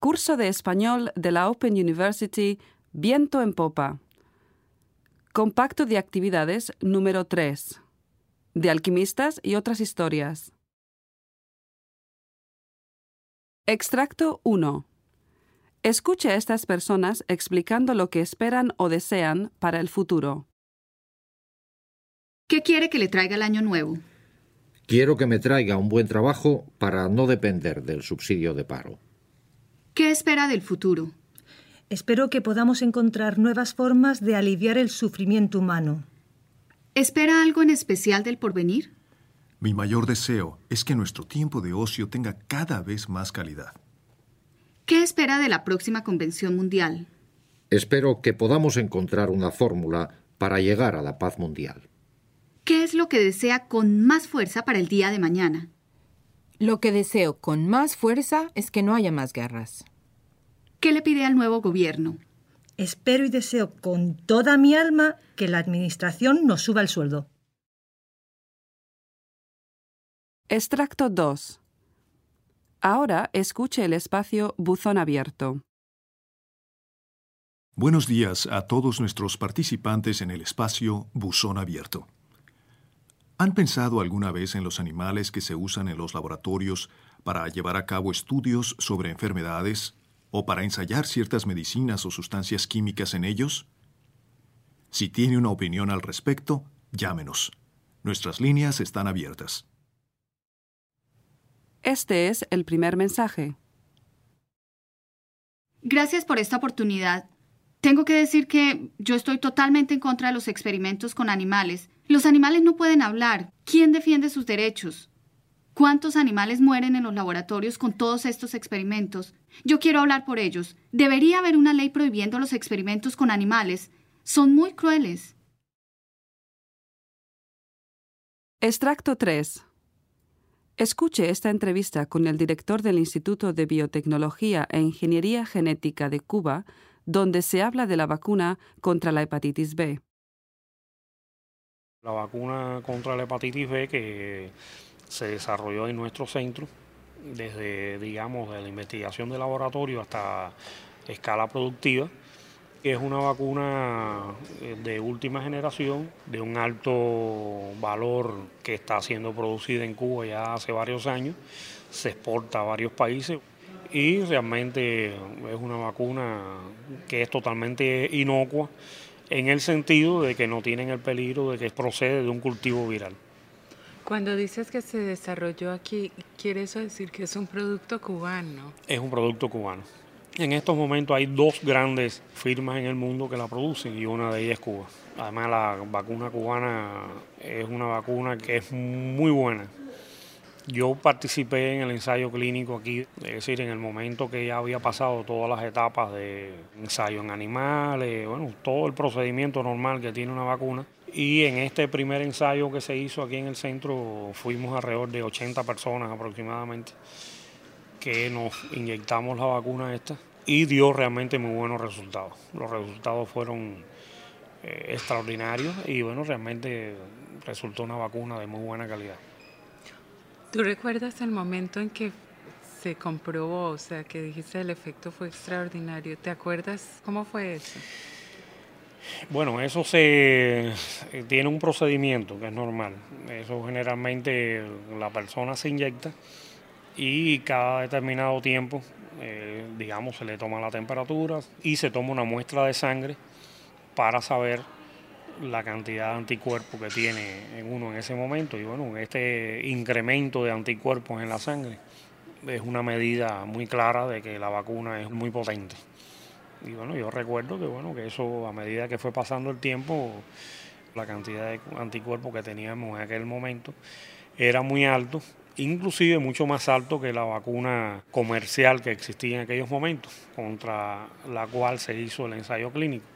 Curso de español de la Open University, Viento en Popa. Compacto de actividades número 3. De alquimistas y otras historias. Extracto 1. Escuche a estas personas explicando lo que esperan o desean para el futuro. ¿Qué quiere que le traiga el año nuevo? Quiero que me traiga un buen trabajo para no depender del subsidio de paro. ¿Qué espera del futuro? Espero que podamos encontrar nuevas formas de aliviar el sufrimiento humano. ¿Espera algo en especial del porvenir? Mi mayor deseo es que nuestro tiempo de ocio tenga cada vez más calidad. ¿Qué espera de la próxima convención mundial? Espero que podamos encontrar una fórmula para llegar a la paz mundial. ¿Qué es lo que desea con más fuerza para el día de mañana? Lo que deseo con más fuerza es que no haya más guerras. ¿Qué le pide al nuevo gobierno? Espero y deseo con toda mi alma que la administración nos suba el sueldo. Extracto 2. Ahora escuche el espacio Buzón Abierto. Buenos días a todos nuestros participantes en el espacio Buzón Abierto. ¿Han pensado alguna vez en los animales que se usan en los laboratorios para llevar a cabo estudios sobre enfermedades o para ensayar ciertas medicinas o sustancias químicas en ellos? Si tiene una opinión al respecto, llámenos. Nuestras líneas están abiertas. Este es el primer mensaje. Gracias por esta oportunidad. Tengo que decir que yo estoy totalmente en contra de los experimentos con animales. Los animales no pueden hablar. ¿Quién defiende sus derechos? ¿Cuántos animales mueren en los laboratorios con todos estos experimentos? Yo quiero hablar por ellos. Debería haber una ley prohibiendo los experimentos con animales. Son muy crueles. Extracto 3. Escuche esta entrevista con el director del Instituto de Biotecnología e Ingeniería Genética de Cuba, donde se habla de la vacuna contra la hepatitis B. La vacuna contra la hepatitis B que se desarrolló en nuestro centro, desde, digamos, de la investigación de laboratorio hasta escala productiva, es una vacuna de última generación, de un alto valor que está siendo producida en Cuba ya hace varios años, se exporta a varios países y realmente es una vacuna que es totalmente inocua en el sentido de que no tienen el peligro de que procede de un cultivo viral. Cuando dices que se desarrolló aquí, ¿quiere eso decir que es un producto cubano? Es un producto cubano. En estos momentos hay dos grandes firmas en el mundo que la producen y una de ellas es Cuba. Además, la vacuna cubana es una vacuna que es muy buena. Yo participé en el ensayo clínico aquí, es decir, en el momento que ya había pasado todas las etapas de ensayo en animales, bueno, todo el procedimiento normal que tiene una vacuna. Y en este primer ensayo que se hizo aquí en el centro fuimos alrededor de 80 personas aproximadamente que nos inyectamos la vacuna esta y dio realmente muy buenos resultados. Los resultados fueron extraordinarios y bueno, realmente resultó una vacuna de muy buena calidad. ¿Tú recuerdas el momento en que se comprobó, o sea, que dijiste el efecto fue extraordinario? ¿Te acuerdas cómo fue eso? Bueno, eso se tiene un procedimiento que es normal. Eso generalmente la persona se inyecta y cada determinado tiempo, digamos, se le toma la temperatura y se toma una muestra de sangre para saber la cantidad de anticuerpos que tiene en uno en ese momento. Y bueno, este incremento de anticuerpos en la sangre es una medida muy clara de que la vacuna es muy potente. Y bueno, yo recuerdo que bueno, que eso a medida que fue pasando el tiempo, la cantidad de anticuerpos que teníamos en aquel momento era muy alto, inclusive mucho más alto que la vacuna comercial que existía en aquellos momentos, contra la cual se hizo el ensayo clínico.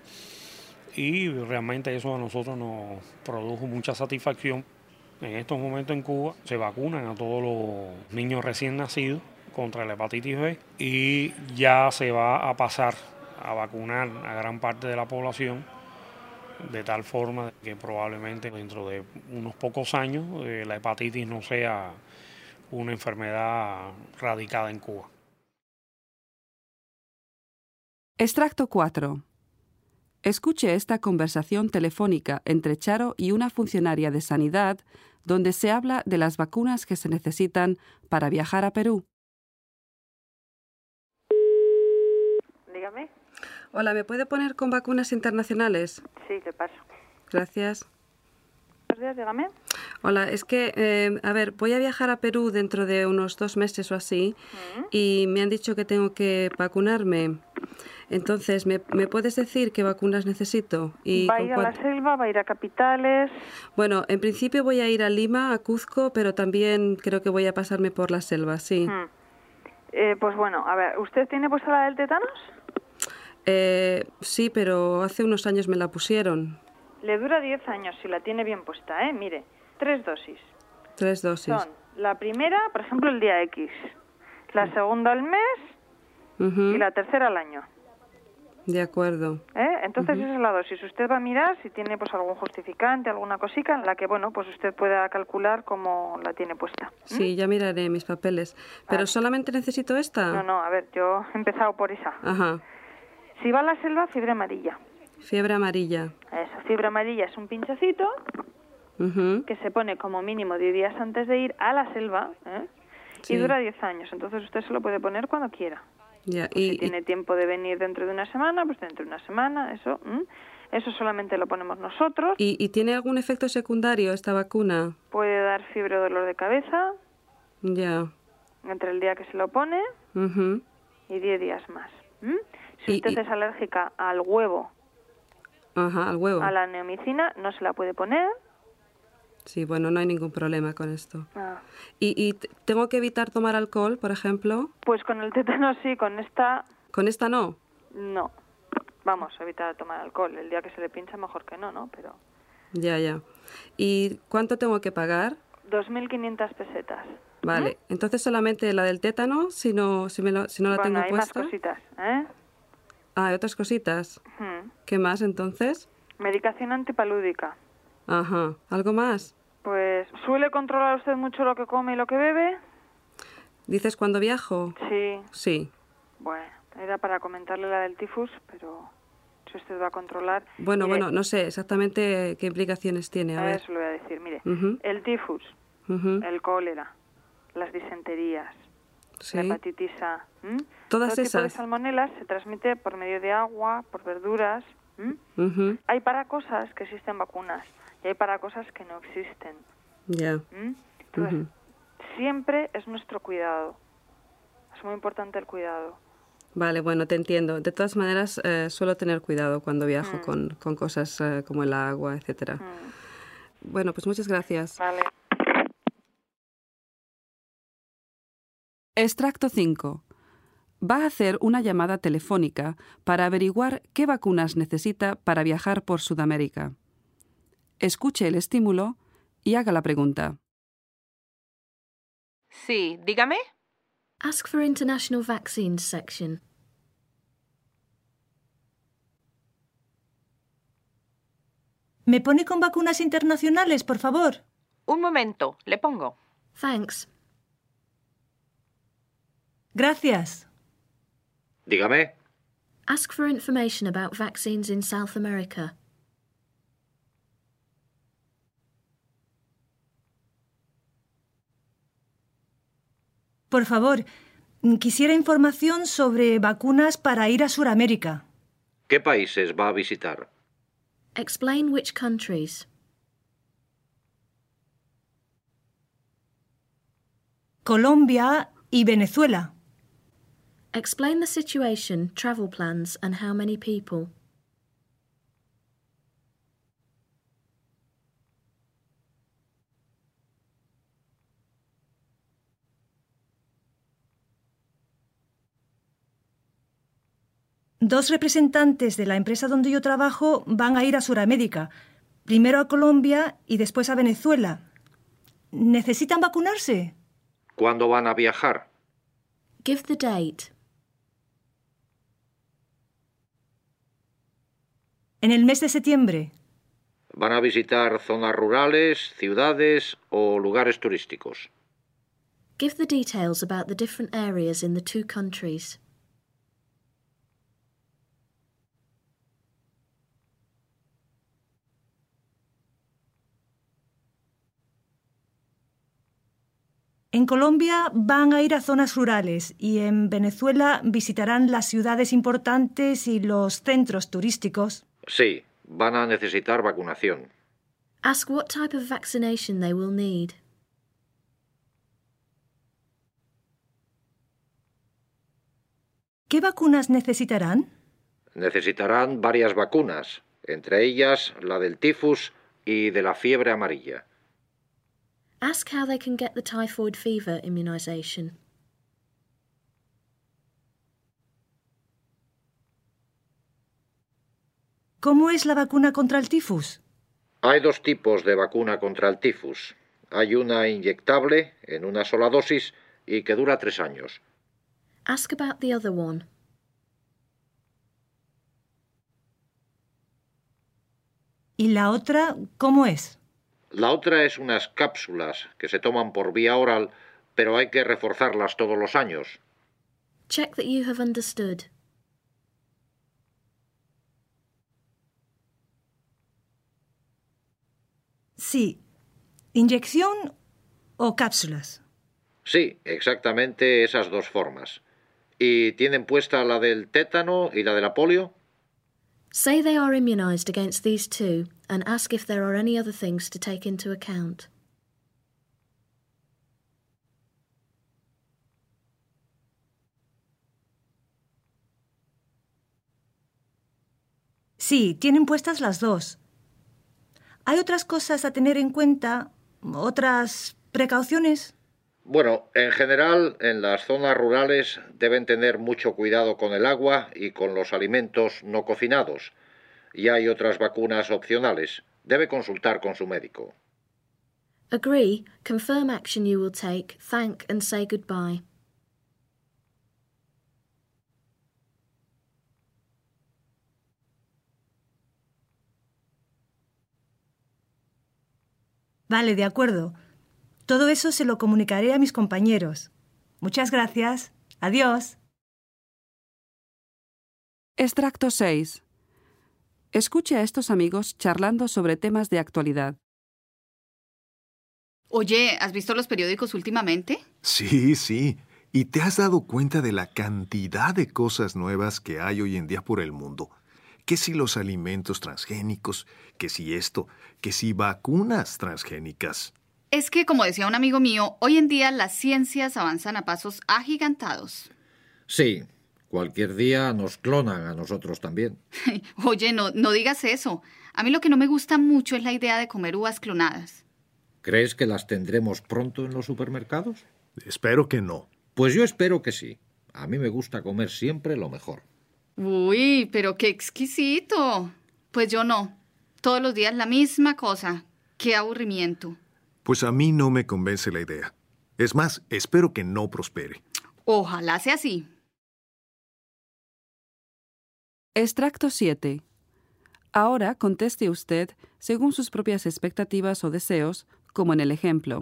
Y realmente eso a nosotros nos produjo mucha satisfacción. En estos momentos en Cuba se vacunan a todos los niños recién nacidos contra la hepatitis B y ya se va a pasar a vacunar a gran parte de la población, de tal forma que probablemente dentro de unos pocos años la hepatitis no sea una enfermedad radicada en Cuba. Extracto 4. Escuche esta conversación telefónica entre Charo y una funcionaria de sanidad donde se habla de las vacunas que se necesitan para viajar a Perú. Dígame. Hola, ¿me puede poner con vacunas internacionales? Sí, ¿qué pasa? Gracias. Buenos días, dígame. Hola, es que, voy a viajar a Perú dentro de unos 2 meses o así y me han dicho que tengo que vacunarme. Entonces, ¿me puedes decir qué vacunas necesito? ¿Va a ir a la selva? ¿Va a ir a capitales? Bueno, en principio voy a ir a Lima, a Cuzco, pero también creo que voy a pasarme por la selva, sí. Pues bueno, a ver, ¿usted tiene puesta la del tétanos? Sí, pero hace unos años me la pusieron. Le dura 10 años si la tiene bien puesta, ¿eh? Mire, 3 dosis. 3 dosis. Son la primera, por ejemplo, el día X, la segunda al mes y la tercera al año. De acuerdo. Entonces esa es la dosis. Usted va a mirar si tiene pues algún justificante, alguna cosica en la que, bueno, pues usted pueda calcular cómo la tiene puesta. Sí, ya miraré mis papeles. ¿Pero solamente necesito esta? No, a ver, yo he empezado por esa. Ajá. Si va a la selva, fiebre amarilla. Fiebre amarilla. Eso, fiebre amarilla es un pinchacito que se pone como mínimo 10 días antes de ir a la selva y dura 10 años. Entonces usted se lo puede poner cuando quiera. Ya, si tiene tiempo de venir dentro de una semana, pues dentro de una semana, eso solamente lo ponemos nosotros. ¿Y tiene algún efecto secundario esta vacuna? Puede dar fiebre o dolor de cabeza. Ya. Entre el día que se lo pone y 10 días más. Si usted es alérgica al huevo, al huevo, a la neomicina, no se la puede poner. Sí, bueno, no hay ningún problema con esto. ¿Y tengo que evitar tomar alcohol, por ejemplo? Pues con el tétano sí, con esta... ¿Con esta no? No. Vamos, evitar tomar alcohol. El día que se le pincha mejor que no, ¿no? Pero... Ya. ¿Y cuánto tengo que pagar? 2.500 pesetas. Vale. Entonces solamente la del tétano, si no la tengo hay puesta. Más cositas, ¿eh? Hay otras cositas. ¿Qué más entonces? Medicación antipalúdica. Ajá. ¿Algo más? Pues, ¿suele controlar usted mucho lo que come y lo que bebe? ¿Dices cuando viajo? Sí. Sí. Bueno, era para comentarle la del tifus, pero si usted va a controlar... Bueno, no sé exactamente qué implicaciones tiene. A ver. Eso lo voy a decir. Mire, el tifus, el cólera, las disenterías, la hepatitis A... Todas todo esas. tipo de salmonelas se transmite por medio de agua, por verduras. Hay para cosas que existen vacunas y hay para cosas que no existen. Ya. Entonces, siempre es nuestro cuidado. Es muy importante el cuidado. Vale, bueno, te entiendo. De todas maneras, suelo tener cuidado cuando viajo con cosas como el agua, etcétera. Bueno, pues muchas gracias. Vale. Extracto 5. Va a hacer una llamada telefónica para averiguar qué vacunas necesita para viajar por Sudamérica. Escuche el estímulo y haga la pregunta. Sí, dígame. Ask for International Vaccines section. ¿Me pone con vacunas internacionales, por favor? Un momento, le pongo. Thanks. Gracias. Dígame. Ask for information about vaccines in South America. Por favor, quisiera información sobre vacunas para ir a Sudamérica. ¿Qué países va a visitar? Explain which countries. Colombia y Venezuela. Explain the situation, travel plans, and how many people. Dos representantes de la empresa donde yo trabajo van a ir a Sudamérica. Primero a Colombia y después a Venezuela. ¿Necesitan vacunarse? ¿Cuándo van a viajar? Give the date. En el mes de septiembre. ¿Van a visitar zonas rurales, ciudades o lugares turísticos? Give the details about the different areas in the two countries. En Colombia van a ir a zonas rurales y en Venezuela visitarán las ciudades importantes y los centros turísticos. Sí, van a necesitar vacunación. Ask what type of vaccination they will need. ¿Qué vacunas necesitarán? Necesitarán varias vacunas, entre ellas la del tifus y de la fiebre amarilla. Ask how they can get the typhoid fever immunization. ¿Cómo es la vacuna contra el tifus? Hay 2 tipos de vacuna contra el tifus. Hay una inyectable en una sola dosis y que dura 3 años. Ask about the other one. ¿Y la otra cómo es? La otra es unas cápsulas que se toman por vía oral, pero hay que reforzarlas todos los años. Check that you have understood. Sí. ¿Inyección o cápsulas? Sí, exactamente esas 2 formas. ¿Y tienen puesta la del tétano y la de la polio? Say they are immunized against these 2 and ask if there are any other things to take into account. Sí, tienen puestas las 2. ¿Hay otras cosas a tener en cuenta? ¿Otras precauciones? Bueno, en general, en las zonas rurales deben tener mucho cuidado con el agua y con los alimentos no cocinados. Y hay otras vacunas opcionales. Debe consultar con su médico. Agree, confirm action you will take, thank and say goodbye. Vale, de acuerdo. Todo eso se lo comunicaré a mis compañeros. Muchas gracias. Adiós. Extracto 6. Escuche a estos amigos charlando sobre temas de actualidad. Oye, ¿has visto los periódicos últimamente? Sí, sí. ¿Y te has dado cuenta de la cantidad de cosas nuevas que hay hoy en día por el mundo? Que si los alimentos transgénicos, que si esto, que si vacunas transgénicas. Es que, como decía un amigo mío, hoy en día las ciencias avanzan a pasos agigantados. Sí, cualquier día nos clonan a nosotros también. Oye, no digas eso. A mí lo que no me gusta mucho es la idea de comer uvas clonadas. ¿Crees que las tendremos pronto en los supermercados? Espero que no. Pues yo espero que sí. A mí me gusta comer siempre lo mejor. Uy, pero qué exquisito. Pues yo no. Todos los días la misma cosa. Qué aburrimiento. Pues a mí no me convence la idea. Es más, espero que no prospere. Ojalá sea así. Extracto 7. Ahora conteste usted según sus propias expectativas o deseos, como en el ejemplo.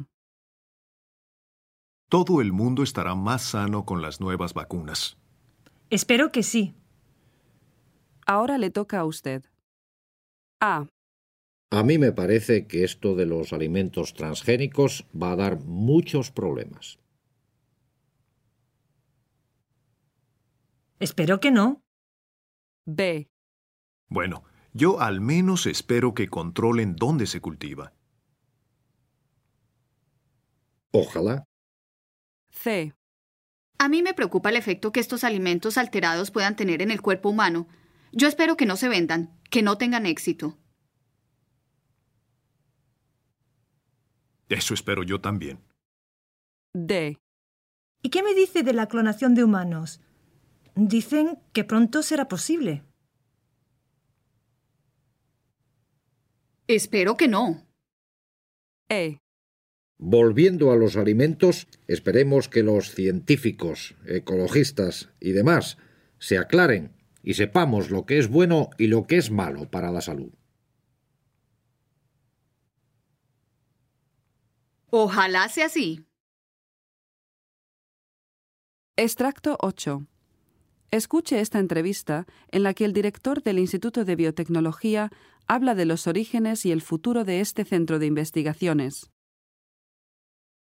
Todo el mundo estará más sano con las nuevas vacunas. Espero que sí. Ahora le toca a usted. A. A mí me parece que esto de los alimentos transgénicos va a dar muchos problemas. Espero que no. B. Bueno, yo al menos espero que controlen dónde se cultiva. Ojalá. C. A mí me preocupa el efecto que estos alimentos alterados puedan tener en el cuerpo humano. Yo espero que no se vendan, que no tengan éxito. Eso espero yo también. D. ¿Y qué me dice de la clonación de humanos? Dicen que pronto será posible. Espero que no. E. Volviendo a los alimentos, esperemos que los científicos, ecologistas y demás se aclaren y sepamos lo que es bueno y lo que es malo para la salud. Ojalá sea así. Extracto 8. Escuche esta entrevista en la que el director del Instituto de Biotecnología habla de los orígenes y el futuro de este centro de investigaciones.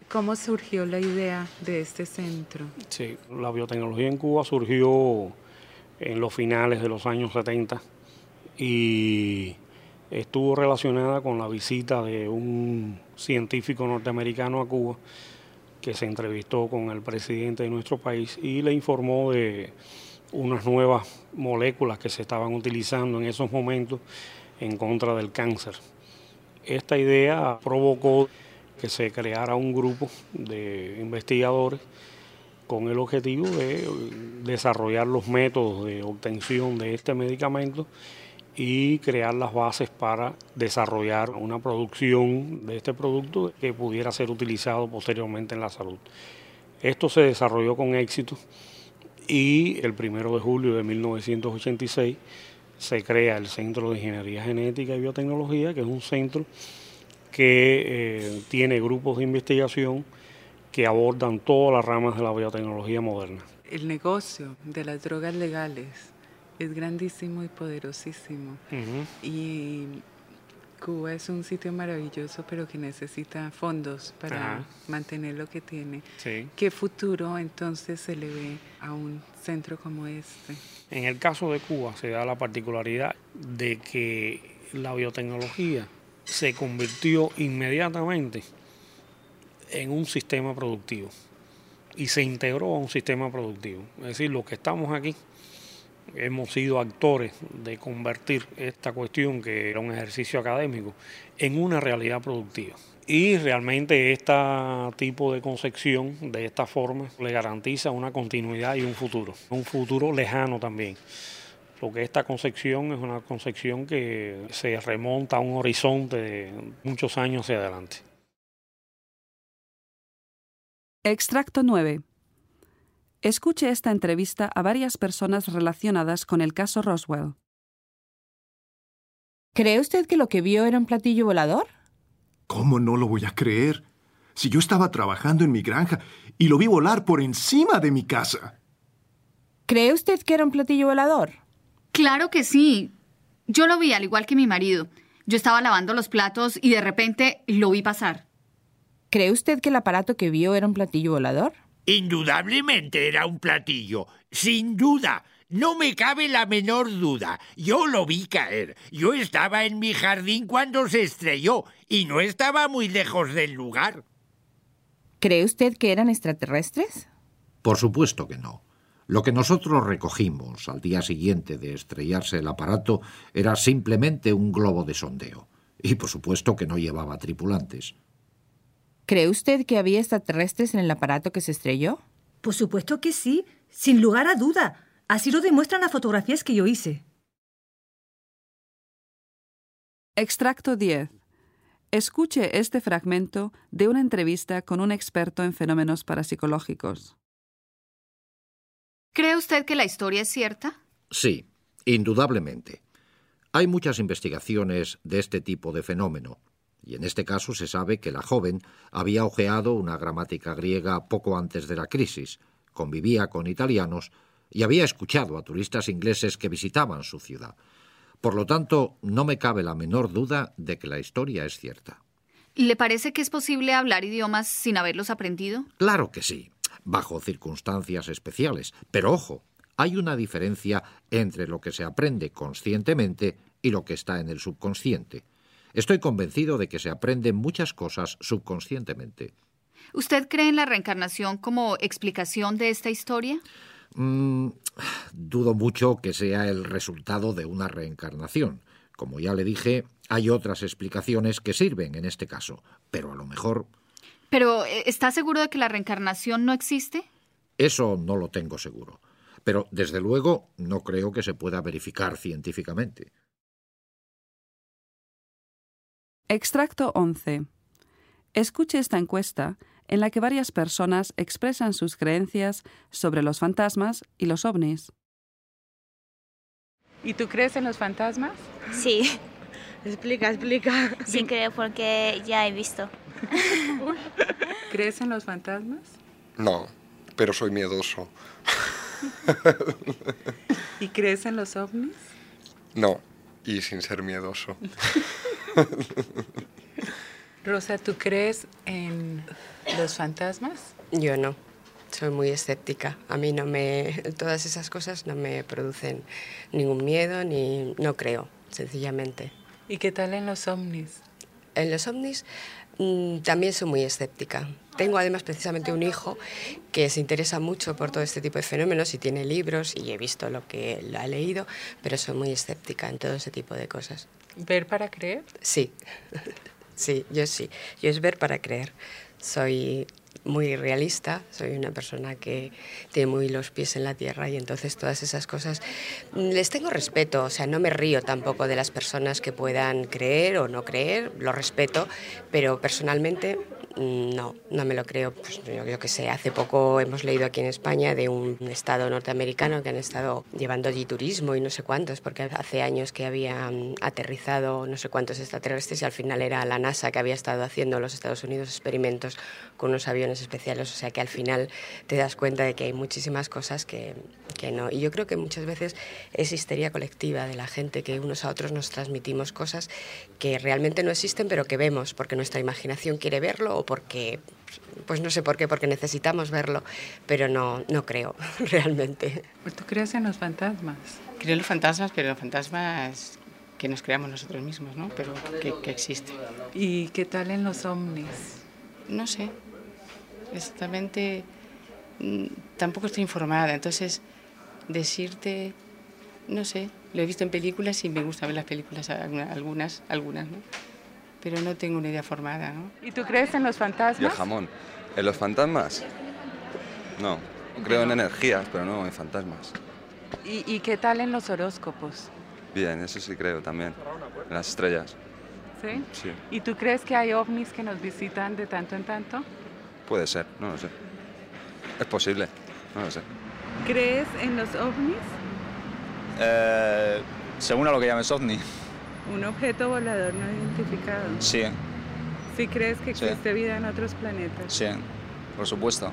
¿Cómo surgió la idea de este centro? Sí, la biotecnología en Cuba surgió en los finales de los años 70 y estuvo relacionada con la visita de un científico norteamericano a Cuba que se entrevistó con el presidente de nuestro país y le informó de unas nuevas moléculas que se estaban utilizando en esos momentos en contra del cáncer. Esta idea provocó que se creara un grupo de investigadores con el objetivo de desarrollar los métodos de obtención de este medicamento y crear las bases para desarrollar una producción de este producto que pudiera ser utilizado posteriormente en la salud. Esto se desarrolló con éxito y el 1 de julio de 1986 se crea el Centro de Ingeniería Genética y Biotecnología, que es un centro que tiene grupos de investigación que abordan todas las ramas de la biotecnología moderna. El negocio de las drogas legales es grandísimo y poderosísimo. Y Cuba es un sitio maravilloso, pero que necesita fondos para mantener lo que tiene. Sí. ¿Qué futuro entonces se le ve a un centro como este? En el caso de Cuba se da la particularidad de que la biotecnología se convirtió inmediatamente en un sistema productivo y se integró a un sistema productivo. Es decir, los que estamos aquí hemos sido actores de convertir esta cuestión, que era un ejercicio académico, en una realidad productiva. Y realmente este tipo de concepción, de esta forma, le garantiza una continuidad y un futuro lejano también. Porque esta concepción es una concepción que se remonta a un horizonte de muchos años hacia adelante. Extracto 9. Escuche esta entrevista a varias personas relacionadas con el caso Roswell. ¿Cree usted que lo que vio era un platillo volador? ¿Cómo no lo voy a creer? Si yo estaba trabajando en mi granja y lo vi volar por encima de mi casa. ¿Cree usted que era un platillo volador? Claro que sí. Yo lo vi al igual que mi marido. Yo estaba lavando los platos y de repente lo vi pasar. ¿Cree usted que el aparato que vio era un platillo volador? Indudablemente era un platillo. Sin duda. No me cabe la menor duda. Yo lo vi caer. Yo estaba en mi jardín cuando se estrelló y no estaba muy lejos del lugar. ¿Cree usted que eran extraterrestres? Por supuesto que no. Lo que nosotros recogimos al día siguiente de estrellarse el aparato era simplemente un globo de sondeo. Y por supuesto que no llevaba tripulantes. ¿Cree usted que había extraterrestres en el aparato que se estrelló? Por supuesto que sí, sin lugar a duda. Así lo demuestran las fotografías que yo hice. Extracto 10. Escuche este fragmento de una entrevista con un experto en fenómenos parapsicológicos. ¿Cree usted que la historia es cierta? Sí, indudablemente. Hay muchas investigaciones de este tipo de fenómeno, y en este caso se sabe que la joven había hojeado una gramática griega poco antes de la crisis, convivía con italianos y había escuchado a turistas ingleses que visitaban su ciudad. Por lo tanto, no me cabe la menor duda de que la historia es cierta. ¿Le parece que es posible hablar idiomas sin haberlos aprendido? Claro que sí, bajo circunstancias especiales. Pero ojo, hay una diferencia entre lo que se aprende conscientemente y lo que está en el subconsciente. Estoy convencido de que se aprenden muchas cosas subconscientemente. ¿Usted cree en la reencarnación como explicación de esta historia? Dudo mucho que sea el resultado de una reencarnación. Como ya le dije, hay otras explicaciones que sirven en este caso, pero a lo mejor... ¿Pero está seguro de que la reencarnación no existe? Eso no lo tengo seguro, pero desde luego no creo que se pueda verificar científicamente. Extracto 11. Escuche esta encuesta en la que varias personas expresan sus creencias sobre los fantasmas y los ovnis. ¿Y tú crees en los fantasmas? Sí. Explica. Sí creo porque ya he visto. ¿Crees en los fantasmas? No, pero soy miedoso. ¿Y crees en los ovnis? No, y sin ser miedoso. Rosa, ¿tú crees en los fantasmas? Yo no. Soy muy escéptica. A mí todas esas cosas no me producen ningún miedo ni no creo, sencillamente. ¿Y qué tal en los ovnis? En los ovnis también soy muy escéptica. Tengo además precisamente un hijo que se interesa mucho por todo este tipo de fenómenos y tiene libros y he visto lo que lo ha leído, pero soy muy escéptica en todo ese tipo de cosas. ¿Ver para creer? Sí, sí. Yo es ver para creer. Soy muy realista, soy una persona que tiene muy los pies en la tierra y entonces todas esas cosas les tengo respeto, o sea, no me río tampoco de las personas que puedan creer o no creer, lo respeto, pero personalmente no me lo creo. Pues yo que sé, hace poco hemos leído aquí en España de un estado norteamericano que han estado llevando allí turismo y no sé cuántos, porque hace años que habían aterrizado no sé cuántos extraterrestres y al final era la NASA que había estado haciendo en los Estados Unidos experimentos con unos aviones especiales, o sea que al final te das cuenta de que hay muchísimas cosas que no. Y yo creo que muchas veces es histeria colectiva de la gente, que unos a otros nos transmitimos cosas que realmente no existen pero que vemos porque nuestra imaginación quiere verlo o porque, pues no sé por qué, porque necesitamos verlo, pero no creo realmente. ¿Tú crees en los fantasmas? Creo en los fantasmas, pero los fantasmas que nos creamos nosotros mismos, ¿no? Pero que existen. ¿Y qué tal en los ovnis? No sé, exactamente, tampoco estoy informada, entonces decirte, no sé, lo he visto en películas y me gusta ver las películas, algunas, ¿no? Pero no tengo una idea formada, ¿no? ¿Y tú crees en los fantasmas? Y el jamón. ¿En los fantasmas? No, creo en energías, pero no en fantasmas. ¿Y qué tal en los horóscopos? Bien, eso sí creo también, en las estrellas. ¿Sí? Sí. ¿Y tú crees que hay ovnis que nos visitan de tanto en tanto? Puede ser, no lo sé. Es posible, no lo sé. ¿Crees en los ovnis? Según a lo que llames ovni. Un objeto volador no identificado. Sí. ¿Sí crees que existe vida en otros planetas? Sí, por supuesto.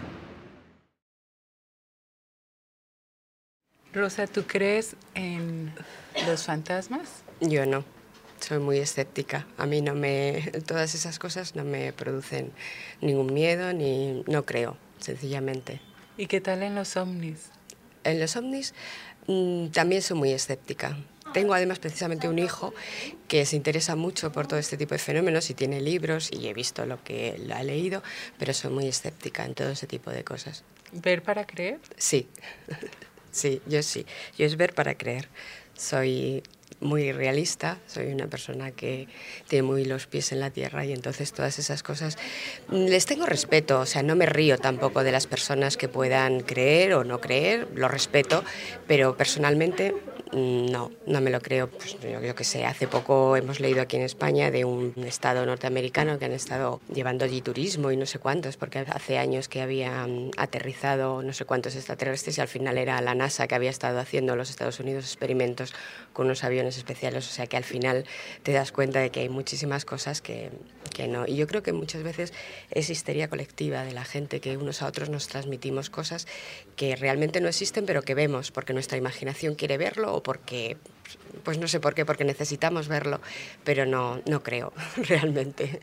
Rosa, ¿tú crees en los fantasmas? Yo no. Soy muy escéptica. A mí todas esas cosas no me producen ningún miedo ni no creo, sencillamente. ¿Y qué tal en los ovnis? En los ovnis también soy muy escéptica. Tengo además precisamente un hijo que se interesa mucho por todo este tipo de fenómenos y tiene libros y he visto lo que lo ha leído, pero soy muy escéptica en todo ese tipo de cosas. ¿Ver para creer? Sí, sí. Yo es ver para creer. Soy muy realista, soy una persona que tiene muy los pies en la tierra y entonces todas esas cosas les tengo respeto, o sea, no me río tampoco de las personas que puedan creer o no creer, lo respeto, pero personalmente no me lo creo. Pues yo que sé, hace poco hemos leído aquí en España de un estado norteamericano que han estado llevando allí turismo y no sé cuántos, porque hace años que habían aterrizado no sé cuántos extraterrestres y al final era la NASA que había estado haciendo en los Estados Unidos experimentos con unos aviones especiales, o sea que al final te das cuenta de que hay muchísimas cosas que no. Y yo creo que muchas veces es histeria colectiva de la gente, que unos a otros nos transmitimos cosas que realmente no existen pero que vemos porque nuestra imaginación quiere verlo o porque, pues no sé por qué, porque necesitamos verlo, pero no creo realmente.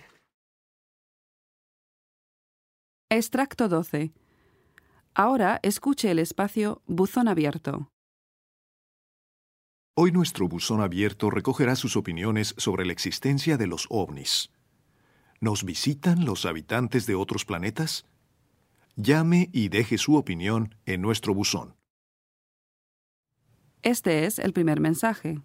Extracto 12. Ahora escuche el espacio Buzón Abierto. Hoy nuestro buzón abierto recogerá sus opiniones sobre la existencia de los ovnis. ¿Nos visitan los habitantes de otros planetas? Llame y deje su opinión en nuestro buzón. Este es el primer mensaje.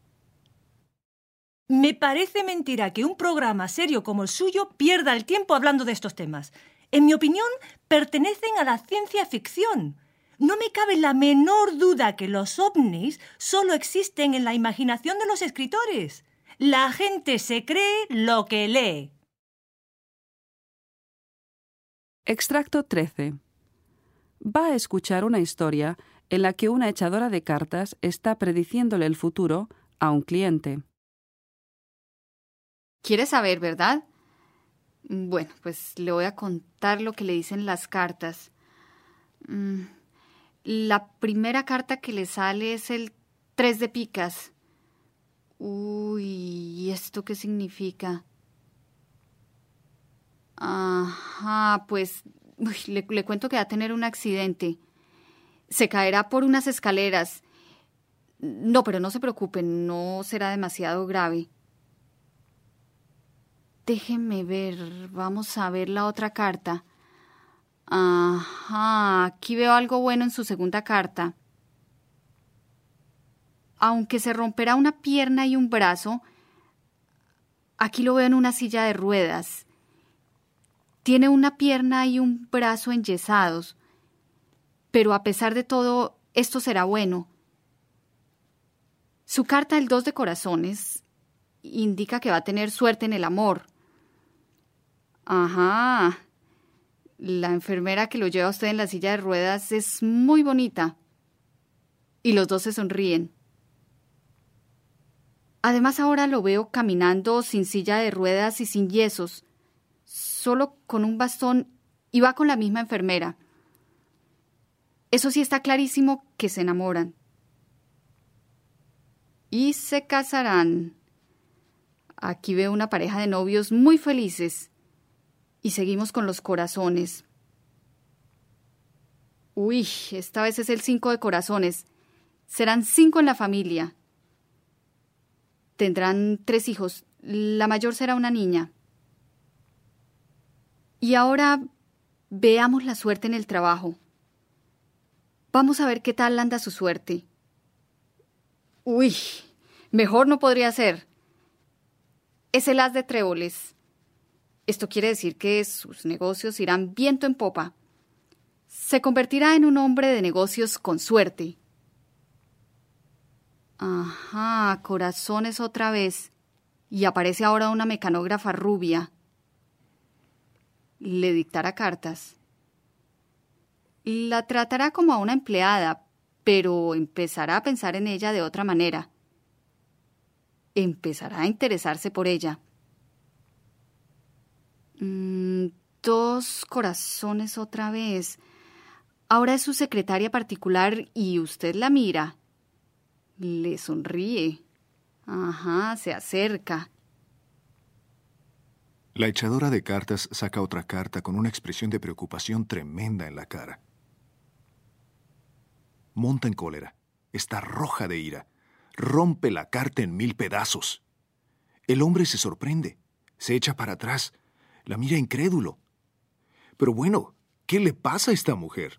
Me parece mentira que un programa serio como el suyo pierda el tiempo hablando de estos temas. En mi opinión, pertenecen a la ciencia ficción. No me cabe la menor duda que los ovnis solo existen en la imaginación de los escritores. La gente se cree lo que lee. Extracto 13. Va a escuchar una historia en la que una echadora de cartas está prediciéndole el futuro a un cliente. ¿Quieres saber, verdad? Bueno, pues le voy a contar lo que le dicen las cartas. La primera carta que le sale es el 3 de picas. Uy, ¿y esto qué significa? Ajá, pues le cuento que va a tener un accidente. Se caerá por unas escaleras. No, pero no se preocupen, no será demasiado grave. Déjenme ver, vamos a ver la otra carta. Ajá, aquí veo algo bueno en su segunda carta. Aunque se romperá una pierna y un brazo, aquí lo veo en una silla de ruedas. Tiene una pierna y un brazo enyesados, pero a pesar de todo, esto será bueno. Su carta, el 2 de corazones, indica que va a tener suerte en el amor. Ajá. La enfermera que lo lleva a usted en la silla de ruedas es muy bonita. Y los dos se sonríen. Además, ahora lo veo caminando sin silla de ruedas y sin yesos, solo con un bastón, y va con la misma enfermera. Eso sí está clarísimo que se enamoran. Y se casarán. Aquí veo una pareja de novios muy felices. Y seguimos con los corazones. Uy, esta vez es el 5 de corazones. Serán 5 en la familia. Tendrán 3 hijos. La mayor será una niña. Y ahora veamos la suerte en el trabajo. Vamos a ver qué tal anda su suerte. Uy, mejor no podría ser. Es el as de tréboles. Esto quiere decir que sus negocios irán viento en popa. Se convertirá en un hombre de negocios con suerte. Ajá, corazones otra vez. Y aparece ahora una mecanógrafa rubia. Le dictará cartas. La tratará como a una empleada, pero empezará a pensar en ella de otra manera. Empezará a interesarse por ella. 2 corazones otra vez. Ahora es su secretaria particular y usted la mira. Le sonríe. Ajá, se acerca. La echadora de cartas saca otra carta con una expresión de preocupación tremenda en la cara. Monta en cólera. Está roja de ira. Rompe la carta en 1000 pedazos. El hombre se sorprende. Se echa para atrás. La mira incrédulo. Pero bueno, ¿qué le pasa a esta mujer?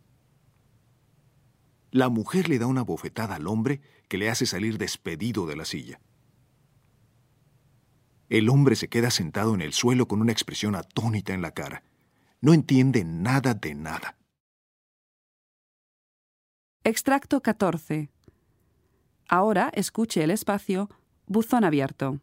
La mujer le da una bofetada al hombre que le hace salir despedido de la silla. El hombre se queda sentado en el suelo con una expresión atónita en la cara. No entiende nada de nada. Extracto 14. Ahora escuche el espacio Buzón Abierto.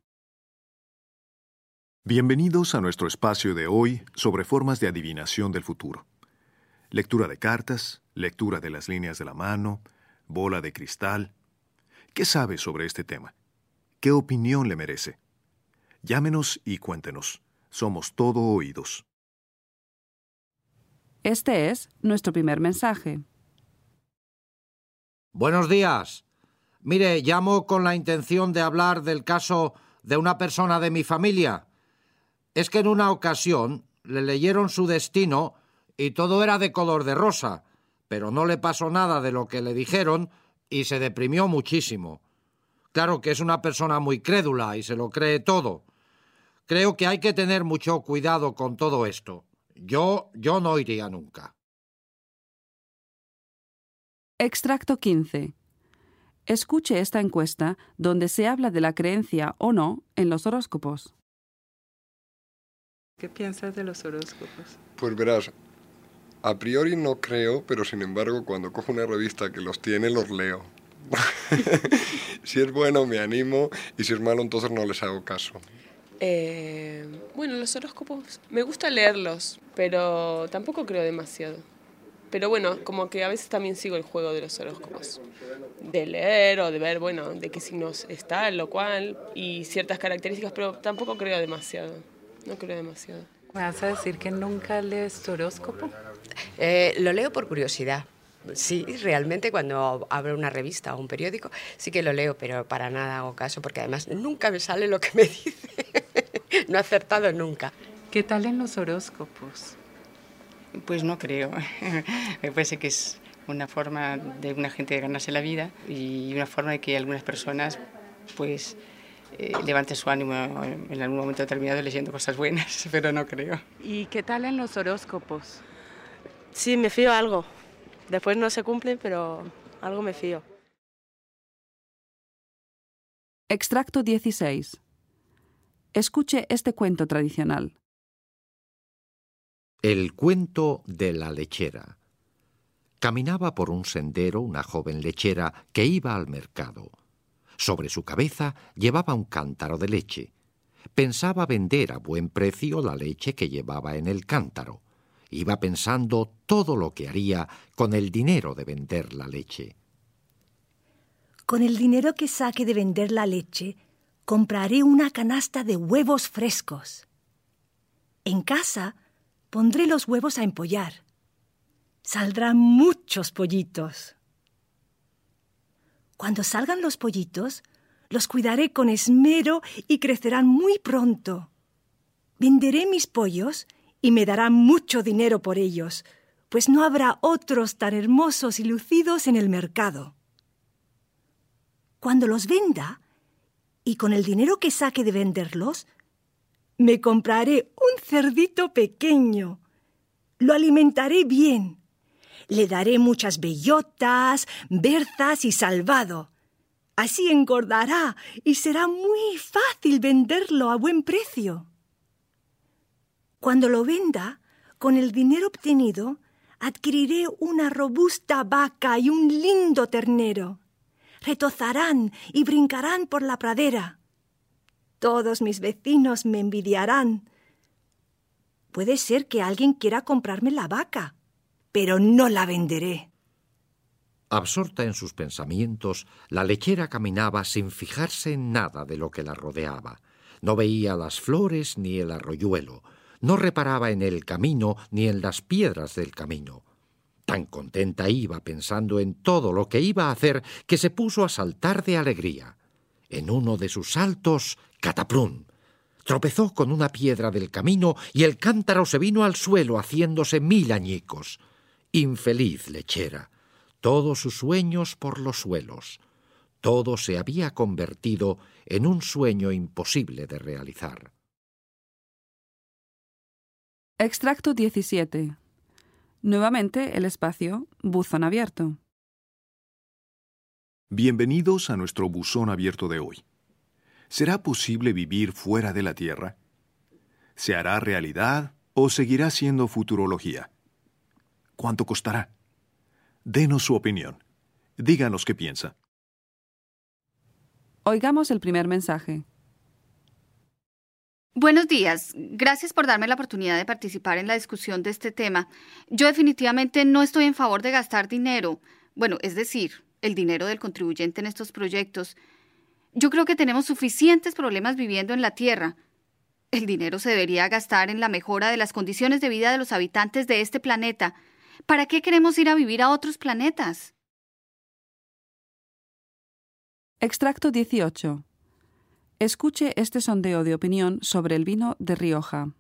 Bienvenidos a nuestro espacio de hoy sobre formas de adivinación del futuro. Lectura de cartas, lectura de las líneas de la mano, bola de cristal. ¿Qué sabe sobre este tema? ¿Qué opinión le merece? Llámenos y cuéntenos. Somos todo oídos. Este es nuestro primer mensaje. Buenos días. Mire, llamo con la intención de hablar del caso de una persona de mi familia. Es que en una ocasión le leyeron su destino y todo era de color de rosa, pero no le pasó nada de lo que le dijeron y se deprimió muchísimo. Claro que es una persona muy crédula y se lo cree todo. Creo que hay que tener mucho cuidado con todo esto. Yo no iría nunca. Extracto 15. Escuche esta encuesta donde se habla de la creencia o no en los horóscopos. ¿Qué piensas de los horóscopos? Pues verás, a priori no creo, pero sin embargo cuando cojo una revista que los tiene, los leo. Si es bueno me animo y si es malo entonces no les hago caso. Bueno, los horóscopos me gusta leerlos, pero tampoco creo demasiado. Pero bueno, como que a veces también sigo el juego de los horóscopos. De leer o de ver, bueno, de qué signos está, lo cual, y ciertas características, pero tampoco creo demasiado. No creo demasiado. ¿Me vas a decir que nunca lees tu horóscopo? Lo leo por curiosidad. Sí, realmente cuando abro una revista o un periódico sí que lo leo, pero para nada hago caso porque además nunca me sale lo que me dice. No he acertado nunca. ¿Qué tal en los horóscopos? Pues no creo. Me parece que es una forma de una gente de ganarse la vida y una forma de que algunas personas pues levanten su ánimo en algún momento determinado leyendo cosas buenas, pero no creo. ¿Y qué tal en los horóscopos? Sí, me fío algo. Después no se cumplen, pero algo me fío. Extracto 16. Escuche este cuento tradicional. El cuento de la lechera. Caminaba por un sendero una joven lechera que iba al mercado. Sobre su cabeza llevaba un cántaro de leche. Pensaba vender a buen precio la leche que llevaba en el cántaro. Iba pensando todo lo que haría con el dinero de vender la leche. Con el dinero que saque de vender la leche, compraré una canasta de huevos frescos. En casa pondré los huevos a empollar. Saldrán muchos pollitos. Cuando salgan los pollitos, los cuidaré con esmero y crecerán muy pronto. Venderé mis pollos y me darán mucho dinero por ellos, pues no habrá otros tan hermosos y lucidos en el mercado. Cuando los venda, y con el dinero que saque de venderlos, me compraré un cerdito pequeño. Lo alimentaré bien. Le daré muchas bellotas, berzas y salvado. Así engordará y será muy fácil venderlo a buen precio. Cuando lo venda, con el dinero obtenido, adquiriré una robusta vaca y un lindo ternero. Retozarán y brincarán por la pradera. Todos mis vecinos me envidiarán. Puede ser que alguien quiera comprarme la vaca, pero no la venderé. Absorta en sus pensamientos, la lechera caminaba sin fijarse en nada de lo que la rodeaba. No veía las flores ni el arroyuelo. No reparaba en el camino ni en las piedras del camino. Tan contenta iba pensando en todo lo que iba a hacer que se puso a saltar de alegría. En uno de sus saltos, ¡cataplum! Tropezó con una piedra del camino y el cántaro se vino al suelo haciéndose 1000 añicos. Infeliz lechera, todos sus sueños por los suelos. Todo se había convertido en un sueño imposible de realizar. Extracto 17. Nuevamente el espacio Buzón Abierto. Bienvenidos a nuestro buzón abierto de hoy. ¿Será posible vivir fuera de la Tierra? ¿Se hará realidad o seguirá siendo futurología? ¿Cuánto costará? Denos su opinión. Díganos qué piensa. Oigamos el primer mensaje. Buenos días. Gracias por darme la oportunidad de participar en la discusión de este tema. Yo definitivamente no estoy en favor de gastar dinero. Bueno, es decir, el dinero del contribuyente en estos proyectos. Yo creo que tenemos suficientes problemas viviendo en la Tierra. El dinero se debería gastar en la mejora de las condiciones de vida de los habitantes de este planeta. ¿Para qué queremos ir a vivir a otros planetas? Extracto 18. Escuche este sondeo de opinión sobre el vino de Rioja.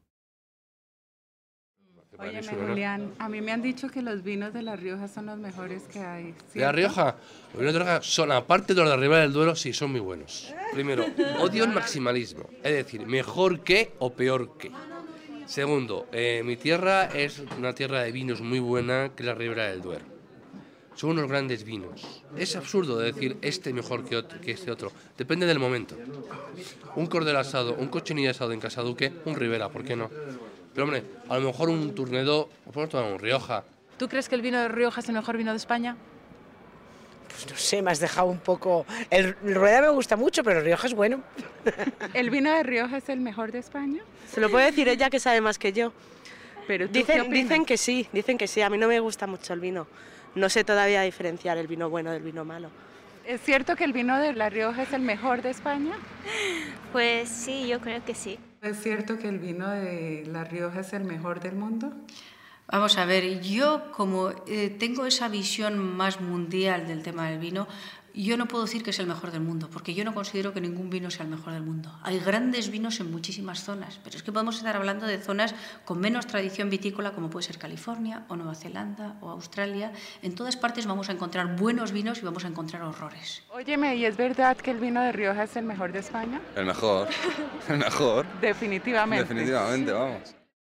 Óyeme, Julián, a mí me han dicho que los vinos de La Rioja son los mejores que hay, ¿cierto? ¿De La Rioja? Los vinos de La Rioja son, aparte de los de Ribera del Duero, sí, son muy buenos. Primero, odio el maximalismo, es decir, mejor que o peor que. Segundo, mi tierra es una tierra de vinos muy buena, que es la Ribera del Duero. Son unos grandes vinos. Es absurdo decir este mejor que este otro. Depende del momento. Un cordero asado, un cochinillo asado en Casaduque, un Ribera, ¿por qué no? Pero hombre, a lo mejor un Turnedo, podemos tomar un Rioja. ¿Tú crees que el vino de Rioja es el mejor vino de España? Pues no sé, me has dejado un poco... El Rueda me gusta mucho, pero el Rioja es bueno. ¿El vino de Rioja es el mejor de España? Se lo puede decir ella, que sabe más que yo. Pero dicen que sí. A mí no me gusta mucho el vino. No sé todavía diferenciar el vino bueno del vino malo. ¿Es cierto que el vino de La Rioja es el mejor de España? Pues sí, yo creo que sí. ¿Es cierto que el vino de La Rioja es el mejor del mundo? Vamos a ver, yo como tengo esa visión más mundial del tema del vino, yo no puedo decir que es el mejor del mundo, porque yo no considero que ningún vino sea el mejor del mundo. Hay grandes vinos en muchísimas zonas, pero es que podemos estar hablando de zonas con menos tradición vitícola, como puede ser California o Nueva Zelanda o Australia. En todas partes vamos a encontrar buenos vinos y vamos a encontrar horrores. Óyeme, ¿y es verdad que el vino de Rioja es el mejor de España? El mejor, el mejor. Definitivamente. Definitivamente, vamos.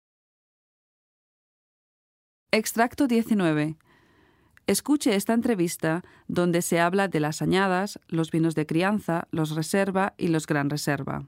Extracto 19. Escuche esta entrevista donde se habla de las añadas, los vinos de crianza, los reserva y los gran reserva.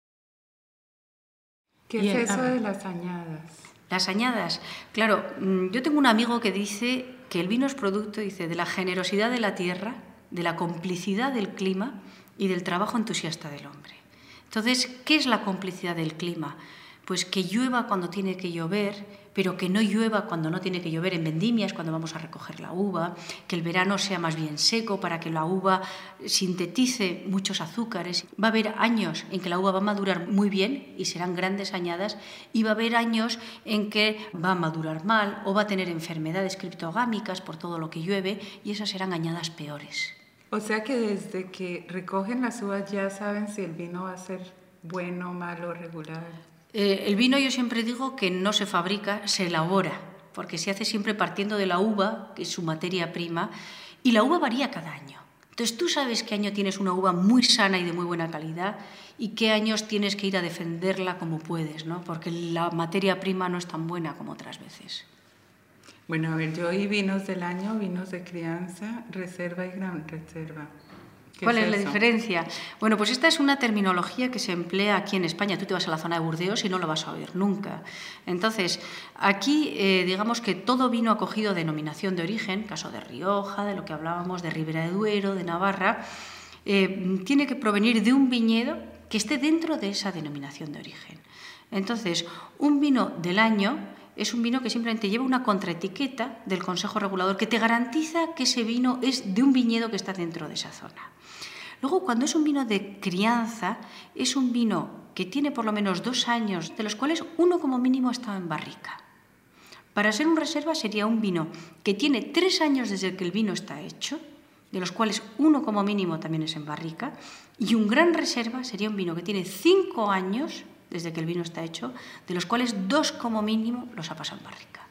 ¿Qué es eso de las añadas? Las añadas. Claro, yo tengo un amigo que dice que el vino es producto, dice, de la generosidad de la tierra, de la complicidad del clima y del trabajo entusiasta del hombre. Entonces, ¿qué es la complicidad del clima? Pues que llueva cuando tiene que llover, pero que no llueva cuando no tiene que llover en vendimias, cuando vamos a recoger la uva, que el verano sea más bien seco para que la uva sintetice muchos azúcares. Va a haber años en que la uva va a madurar muy bien y serán grandes añadas, y va a haber años en que va a madurar mal o va a tener enfermedades criptogámicas por todo lo que llueve, y esas serán añadas peores. O sea que desde que recogen las uvas ya saben si el vino va a ser bueno, malo, regular. El vino, yo siempre digo que no se fabrica, se elabora, porque se hace siempre partiendo de la uva, que es su materia prima, y la uva varía cada año. Entonces tú sabes qué año tienes una uva muy sana y de muy buena calidad y qué años tienes que ir a defenderla como puedes, ¿no? Porque la materia prima no es tan buena como otras veces. Bueno, a ver, yo oí vinos del año, vinos de crianza, reserva y gran reserva. ¿Cuál es la diferencia? Bueno, pues esta es una terminología que se emplea aquí en España. Tú te vas a la zona de Burdeos y no lo vas a oír nunca. Entonces, aquí digamos que todo vino ha cogido denominación de origen, caso de Rioja, de lo que hablábamos de Ribera de Duero, de Navarra, tiene que provenir de un viñedo que esté dentro de esa denominación de origen. Entonces, un vino del año es un vino que simplemente lleva una contraetiqueta del Consejo Regulador que te garantiza que ese vino es de un viñedo que está dentro de esa zona. Luego, cuando es un vino de crianza, es un vino que tiene por lo menos 2 años, de los cuales uno como mínimo ha estado en barrica. Para ser un reserva sería un vino que tiene 3 años desde que el vino está hecho, de los cuales uno como mínimo también es en barrica, y un gran reserva sería un vino que tiene 5 años desde que el vino está hecho, de los cuales 2 como mínimo los ha pasado en barrica.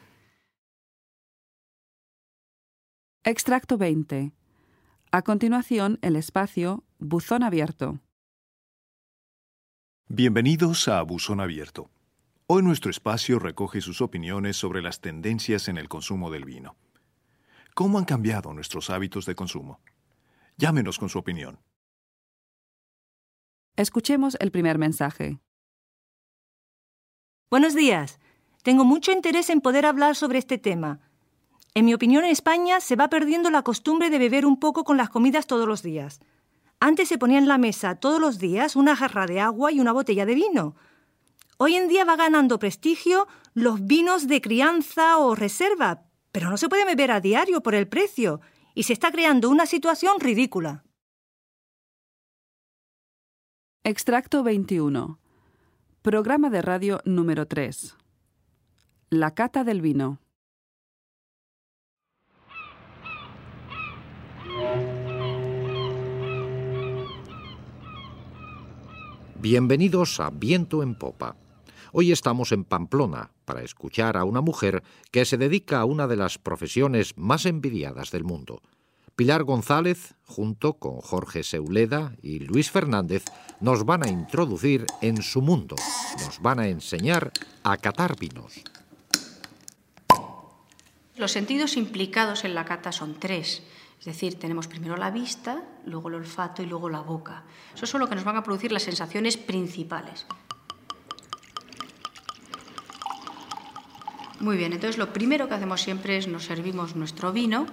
Extracto 20. A continuación, el espacio Buzón Abierto. Bienvenidos a Buzón Abierto. Hoy nuestro espacio recoge sus opiniones sobre las tendencias en el consumo del vino. ¿Cómo han cambiado nuestros hábitos de consumo? Llámenos con su opinión. Escuchemos el primer mensaje. Buenos días. Tengo mucho interés en poder hablar sobre este tema. En mi opinión, en España se va perdiendo la costumbre de beber un poco con las comidas todos los días. Antes se ponía en la mesa todos los días una jarra de agua y una botella de vino. Hoy en día va ganando prestigio los vinos de crianza o reserva, pero no se puede beber a diario por el precio y se está creando una situación ridícula. Extracto 21. Programa de radio número 3. La cata del vino. Bienvenidos a Viento en Popa. Hoy estamos en Pamplona para escuchar a una mujer que se dedica a una de las profesiones más envidiadas del mundo. Pilar González, junto con Jorge Seuleda y Luis Fernández, nos van a introducir en su mundo. Nos van a enseñar a catar vinos. Los sentidos implicados en la cata son 3. Es decir, tenemos primero la vista, luego el olfato y luego la boca. Eso es lo que nos van a producir las sensaciones principales. Muy bien, entonces lo primero que hacemos siempre es nos servimos nuestro vino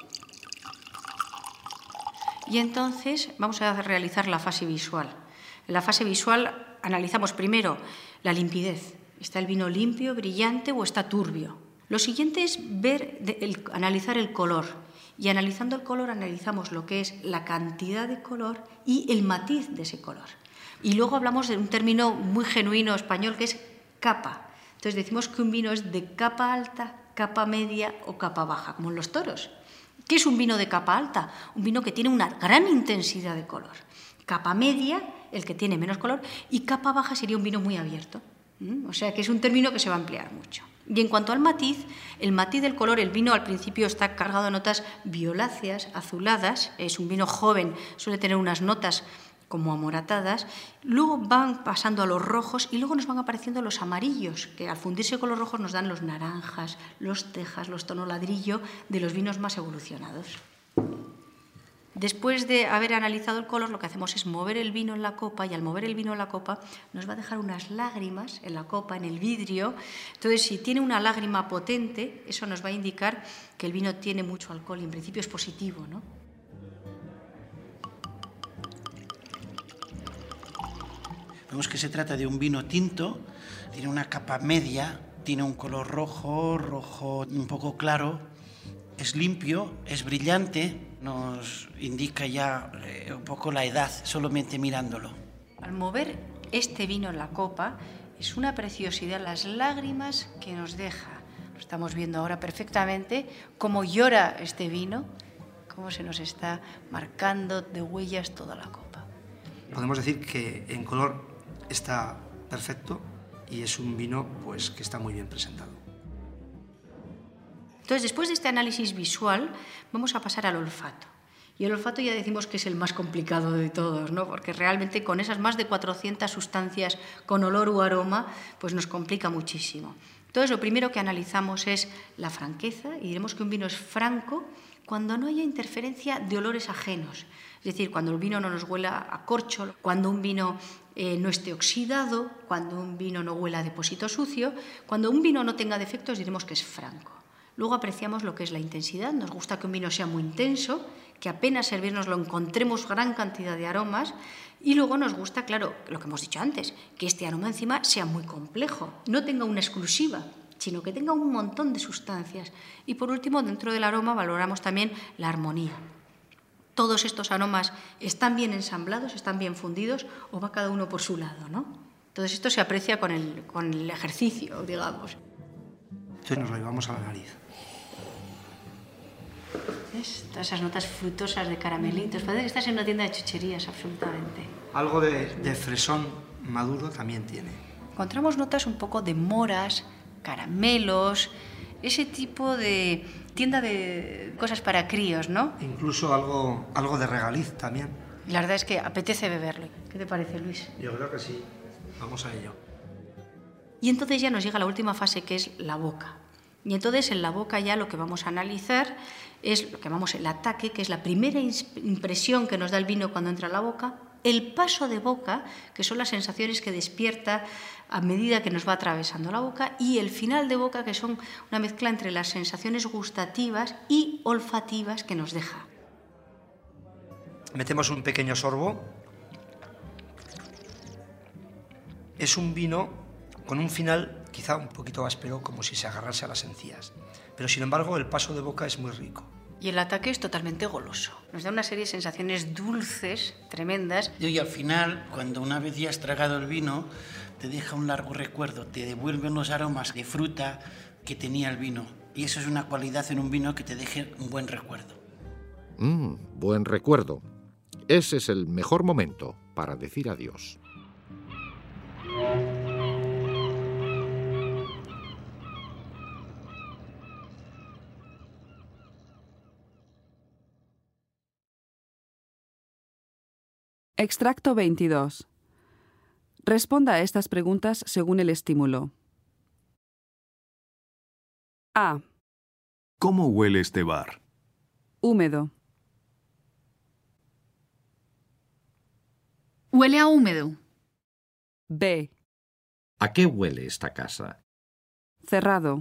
y entonces vamos a realizar la fase visual. En la fase visual analizamos primero la limpidez. ¿Está el vino limpio, brillante o está turbio? Lo siguiente es analizar el color. Y analizando el color analizamos lo que es la cantidad de color y el matiz de ese color. Y luego hablamos de un término muy genuino español que es capa. Entonces decimos que un vino es de capa alta, capa media o capa baja, como en los toros. ¿Qué es un vino de capa alta? Un vino que tiene una gran intensidad de color. Capa media, el que tiene menos color, y capa baja sería un vino muy abierto. O sea que es un término que se va a emplear mucho. Y en cuanto al matiz, el matiz del color, el vino al principio está cargado de notas violáceas, azuladas, es un vino joven, suele tener unas notas como amoratadas, luego van pasando a los rojos y luego nos van apareciendo los amarillos, que al fundirse con los rojos nos dan los naranjas, los tejas, los tono ladrillo de los vinos más evolucionados. Después de haber analizado el color, lo que hacemos es mover el vino en la copa, y al mover el vino en la copa nos va a dejar unas lágrimas en la copa, en el vidrio. Entonces, si tiene una lágrima potente, eso nos va a indicar que el vino tiene mucho alcohol y en principio es positivo, ¿no? Vemos que se trata de un vino tinto, tiene una capa media, tiene un color rojo un poco claro, es limpio, es brillante, nos indica ya un poco la edad, solamente mirándolo. Al mover este vino en la copa, es una preciosidad las lágrimas que nos deja. Lo estamos viendo ahora perfectamente, cómo llora este vino, cómo se nos está marcando de huellas toda la copa. Podemos decir que en color está perfecto y es un vino pues, que está muy bien presentado. Entonces, después de este análisis visual, vamos a pasar al olfato. Y el olfato ya decimos que es el más complicado de todos, ¿no? Porque realmente con esas más de 400 sustancias con olor u aroma, pues nos complica muchísimo. Entonces, lo primero que analizamos es la franqueza, y diremos que un vino es franco cuando no haya interferencia de olores ajenos. Es decir, cuando el vino no nos huela a corcho, cuando un vino no esté oxidado, cuando un vino no huela a depósito sucio, cuando un vino no tenga defectos, diremos que es franco. Luego apreciamos lo que es la intensidad. Nos gusta que un vino sea muy intenso, que apenas servirnos lo encontremos gran cantidad de aromas. Y luego nos gusta, claro, lo que hemos dicho antes, que este aroma encima sea muy complejo, no tenga una exclusiva, sino que tenga un montón de sustancias. Y por último, dentro del aroma valoramos también la armonía. Todos estos aromas están bien ensamblados, están bien fundidos, o va cada uno por su lado, ¿no? Entonces esto se aprecia con el ejercicio, digamos. Entonces nos lo llevamos a la nariz. ¿Ves? Todas esas notas frutosas de caramelitos. Parece que estás en una tienda de chucherías, absolutamente. Algo de fresón maduro también tiene. Encontramos notas un poco de moras, caramelos, ese tipo de tienda de cosas para críos, ¿no? Incluso algo de regaliz también. La verdad es que apetece beberlo. ¿Qué te parece, Luis? Yo creo que sí. Vamos a ello. Y entonces ya nos llega la última fase, que es la boca. Y entonces en la boca ya lo que vamos a analizar es lo que llamamos el ataque, que es la primera impresión que nos da el vino cuando entra a la boca, el paso de boca, que son las sensaciones que despierta a medida que nos va atravesando la boca, y el final de boca, que son una mezcla entre las sensaciones gustativas y olfativas que nos deja. Metemos un pequeño sorbo. Es un vino con un final quizá un poquito áspero, como si se agarrase a las encías. Pero sin embargo el paso de boca es muy rico. Y el ataque es totalmente goloso. Nos da una serie de sensaciones dulces, tremendas. Y al final, cuando una vez ya has tragado el vino, te deja un largo recuerdo, te devuelven los aromas de fruta que tenía el vino. Y eso es una cualidad en un vino, que te deje un buen recuerdo. Buen recuerdo. Ese es el mejor momento para decir adiós. Extracto 22. Responda a estas preguntas según el estímulo. A. ¿Cómo huele este bar? Húmedo. Huele a húmedo. B. ¿A qué huele esta casa? Cerrado.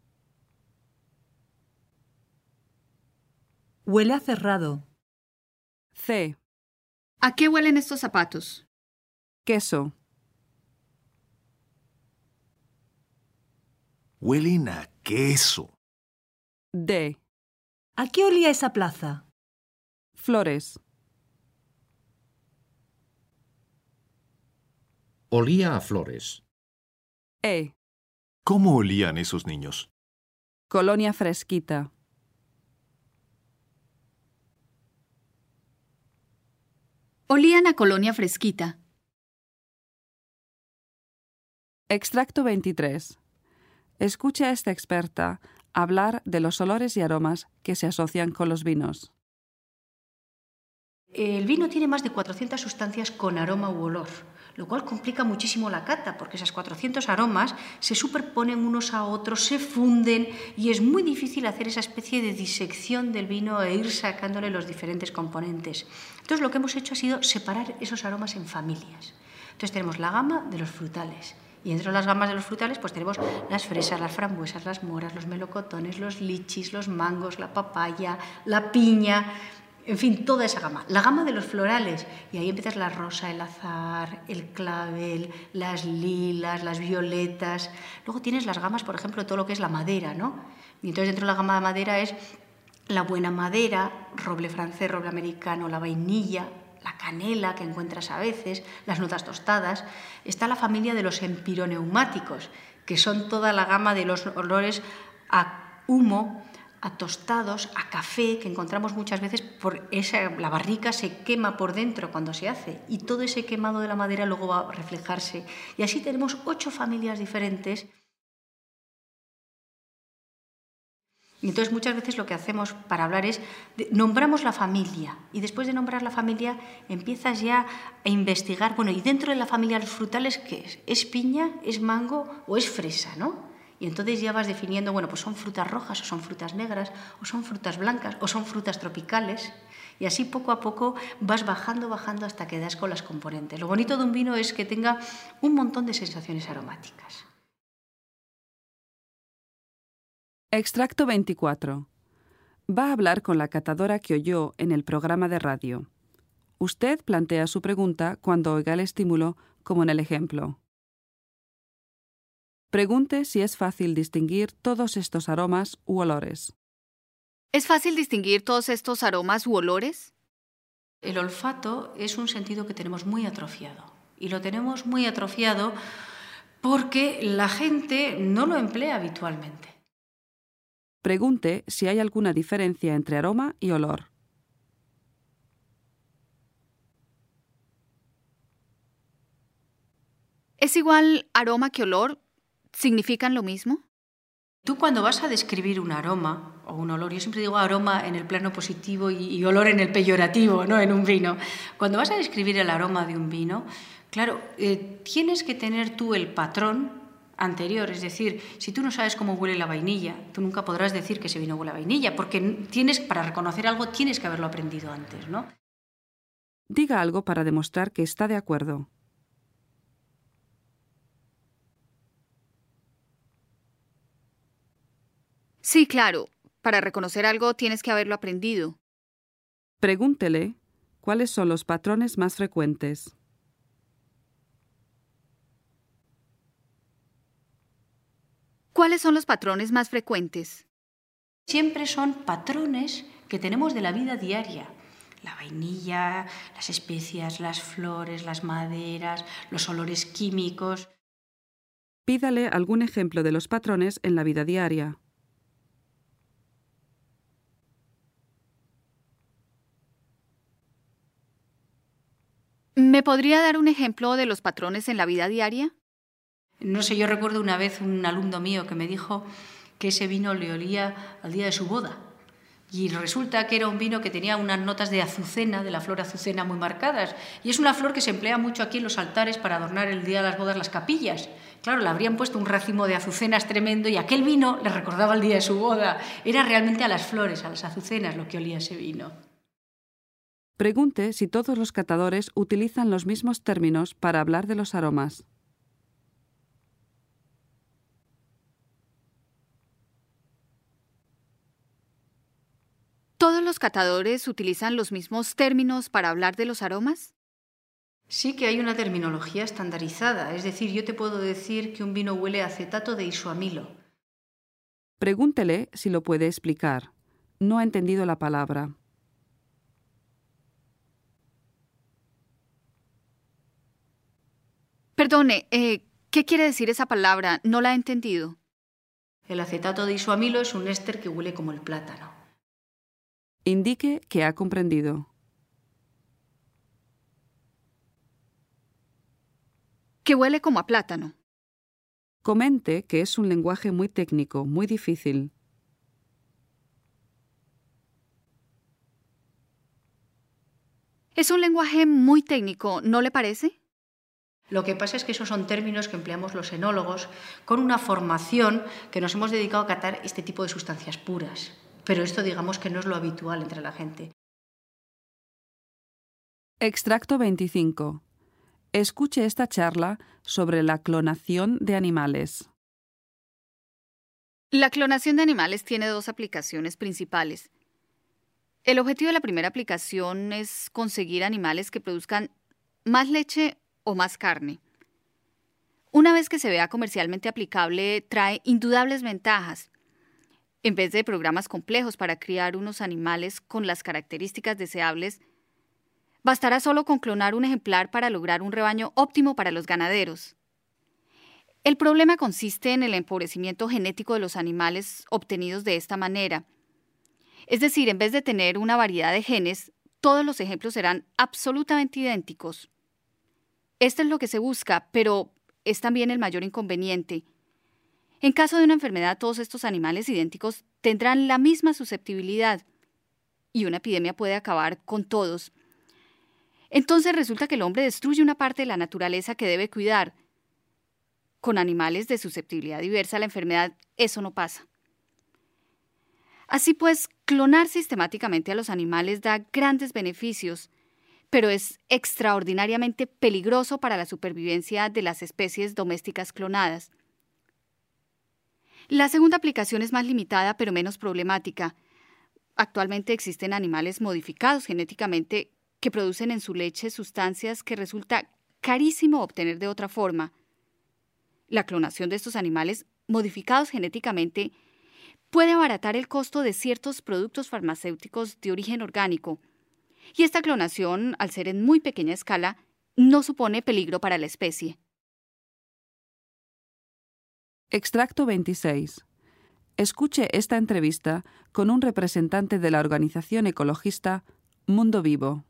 Huele a cerrado. C. ¿A qué huelen estos zapatos? Queso. Huelen a queso. D. ¿A qué olía esa plaza? Flores. Olía a flores. E. ¿Cómo olían esos niños? Colonia fresquita. Olían a colonia fresquita. Extracto 23. Escuche a esta experta hablar de los olores y aromas que se asocian con los vinos. El vino tiene más de 400 sustancias con aroma u olor, lo cual complica muchísimo la cata, porque esas 400 aromas se superponen unos a otros, se funden y es muy difícil hacer esa especie de disección del vino e ir sacándole los diferentes componentes. Entonces lo que hemos hecho ha sido separar esos aromas en familias. Entonces tenemos la gama de los frutales. Y dentro de las gamas de los frutales pues tenemos las fresas, las frambuesas, las moras, los melocotones, los lichis, los mangos, la papaya, la piña, en fin, toda esa gama. La gama de los florales, y ahí empiezas la rosa, el azahar, el clavel, las lilas, las violetas. Luego tienes las gamas, por ejemplo, de todo lo que es la madera, ¿no? Y entonces dentro de la gama de madera es la buena madera, roble francés, roble americano, la vainilla, la canela que encuentras a veces, las notas tostadas. Está la familia de los empironeumáticos, que son toda la gama de los olores a humo, a tostados, a café, que encontramos muchas veces por la barrica se quema por dentro cuando se hace y todo ese quemado de la madera luego va a reflejarse. Y así tenemos 8 familias diferentes. Y entonces muchas veces lo que hacemos para hablar es, nombramos la familia y después de nombrar la familia empiezas ya a investigar, bueno, y dentro de la familia de los frutales, ¿qué es? ¿Es piña, es mango o es fresa, no? Y entonces ya vas definiendo, bueno, pues son frutas rojas o son frutas negras o son frutas blancas o son frutas tropicales. Y así poco a poco vas bajando hasta que das con las componentes. Lo bonito de un vino es que tenga un montón de sensaciones aromáticas. Extracto 24. Va a hablar con la catadora que oyó en el programa de radio. Usted plantea su pregunta cuando oiga el estímulo, como en el ejemplo. Pregunte si es fácil distinguir todos estos aromas u olores. ¿Es fácil distinguir todos estos aromas u olores? El olfato es un sentido que tenemos muy atrofiado. Y lo tenemos muy atrofiado porque la gente no lo emplea habitualmente. Pregunte si hay alguna diferencia entre aroma y olor. ¿Es igual aroma que olor? ¿Significan lo mismo? Tú cuando vas a describir un aroma o un olor, yo siempre digo aroma en el plano positivo y olor en el peyorativo, ¿no? En un vino. Cuando vas a describir el aroma de un vino, claro, tienes que tener tú el patrón anterior, es decir, si tú no sabes cómo huele la vainilla, tú nunca podrás decir que ese vino huele a vainilla, porque para reconocer algo tienes que haberlo aprendido antes, ¿no? Diga algo para demostrar que está de acuerdo. Sí, claro. Para reconocer algo tienes que haberlo aprendido. Pregúntele cuáles son los patrones más frecuentes. ¿Cuáles son los patrones más frecuentes? Siempre son patrones que tenemos de la vida diaria. La vainilla, las especias, las flores, las maderas, los olores químicos. Pídale algún ejemplo de los patrones en la vida diaria. ¿Me podría dar un ejemplo de los patrones en la vida diaria? No sé, yo recuerdo una vez un alumno mío que me dijo que ese vino le olía al día de su boda. Y resulta que era un vino que tenía unas notas de azucena, de la flor azucena muy marcadas. Y es una flor que se emplea mucho aquí en los altares para adornar el día de las bodas las capillas. Claro, le habrían puesto un racimo de azucenas tremendo y aquel vino le recordaba el día de su boda. Era realmente a las flores, a las azucenas lo que olía ese vino. Pregunte si todos los catadores utilizan los mismos términos para hablar de los aromas. ¿Todos los catadores utilizan los mismos términos para hablar de los aromas? Sí que hay una terminología estandarizada. Es decir, yo te puedo decir que un vino huele a acetato de isoamilo. Pregúntele si lo puede explicar. No ha entendido la palabra. Perdone, ¿qué quiere decir esa palabra? No la he entendido. El acetato de isoamilo es un éster que huele como el plátano. Indique que ha comprendido. Que huele como a plátano. Comente que es un lenguaje muy técnico, muy difícil. Es un lenguaje muy técnico, ¿no le parece? Lo que pasa es que esos son términos que empleamos los enólogos con una formación que nos hemos dedicado a catar este tipo de sustancias puras. Pero esto digamos que no es lo habitual entre la gente. Extracto 25. Escuche esta charla sobre la clonación de animales. La clonación de animales tiene dos aplicaciones principales. El objetivo de la primera aplicación es conseguir animales que produzcan más leche o más carne. Una vez que se vea comercialmente aplicable, trae indudables ventajas. En vez de programas complejos para criar unos animales con las características deseables, bastará solo con clonar un ejemplar para lograr un rebaño óptimo para los ganaderos. El problema consiste en el empobrecimiento genético de los animales obtenidos de esta manera. Es decir, en vez de tener una variedad de genes, todos los ejemplos serán absolutamente idénticos. Esto es lo que se busca, pero es también el mayor inconveniente. En caso de una enfermedad, todos estos animales idénticos tendrán la misma susceptibilidad y una epidemia puede acabar con todos. Entonces resulta que el hombre destruye una parte de la naturaleza que debe cuidar. Con animales de susceptibilidad diversa a la enfermedad, eso no pasa. Así pues, clonar sistemáticamente a los animales da grandes beneficios, pero es extraordinariamente peligroso para la supervivencia de las especies domésticas clonadas. La segunda aplicación es más limitada, pero menos problemática. Actualmente existen animales modificados genéticamente que producen en su leche sustancias que resulta carísimo obtener de otra forma. La clonación de estos animales modificados genéticamente puede abaratar el costo de ciertos productos farmacéuticos de origen orgánico. Y esta clonación, al ser en muy pequeña escala, no supone peligro para la especie. Extracto 26. Escuche esta entrevista con un representante de la organización ecologista Mundo Vivo.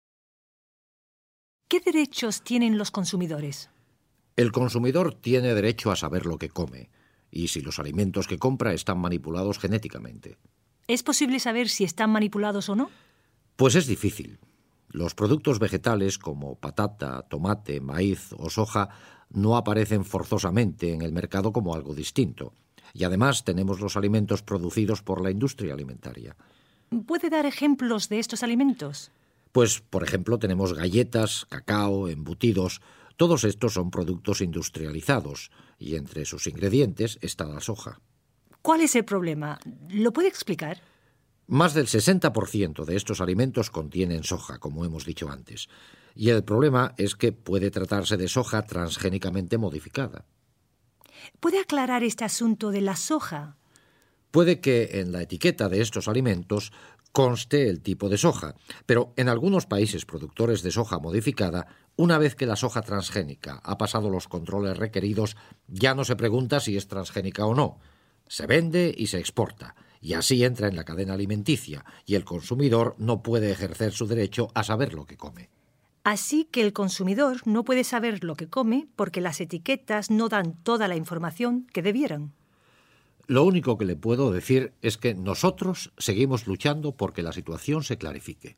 ¿Qué derechos tienen los consumidores? El consumidor tiene derecho a saber lo que come y si los alimentos que compra están manipulados genéticamente. ¿Es posible saber si están manipulados o no? Pues es difícil. Los productos vegetales como patata, tomate, maíz o soja no aparecen forzosamente en el mercado como algo distinto. Y además tenemos los alimentos producidos por la industria alimentaria. ¿Puede dar ejemplos de estos alimentos? Pues, por ejemplo, tenemos galletas, cacao, embutidos. Todos estos son productos industrializados y entre sus ingredientes está la soja. ¿Cuál es el problema? ¿Lo puede explicar? Más del 60% de estos alimentos contienen soja, como hemos dicho antes. Y el problema es que puede tratarse de soja transgénicamente modificada. ¿Puede aclarar este asunto de la soja? Puede que en la etiqueta de estos alimentos conste el tipo de soja, pero en algunos países productores de soja modificada, una vez que la soja transgénica ha pasado los controles requeridos, ya no se pregunta si es transgénica o no. Se vende y se exporta, y así entra en la cadena alimenticia, y el consumidor no puede ejercer su derecho a saber lo que come. Así que el consumidor no puede saber lo que come porque las etiquetas no dan toda la información que debieran. Lo único que le puedo decir es que nosotros seguimos luchando porque la situación se clarifique.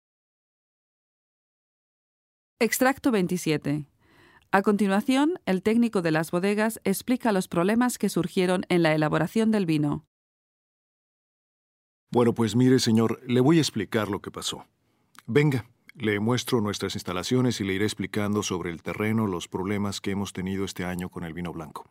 Extracto 27. A continuación, el técnico de las bodegas explica los problemas que surgieron en la elaboración del vino. Bueno, pues mire, señor, le voy a explicar lo que pasó. Venga, le muestro nuestras instalaciones y le iré explicando sobre el terreno los problemas que hemos tenido este año con el vino blanco.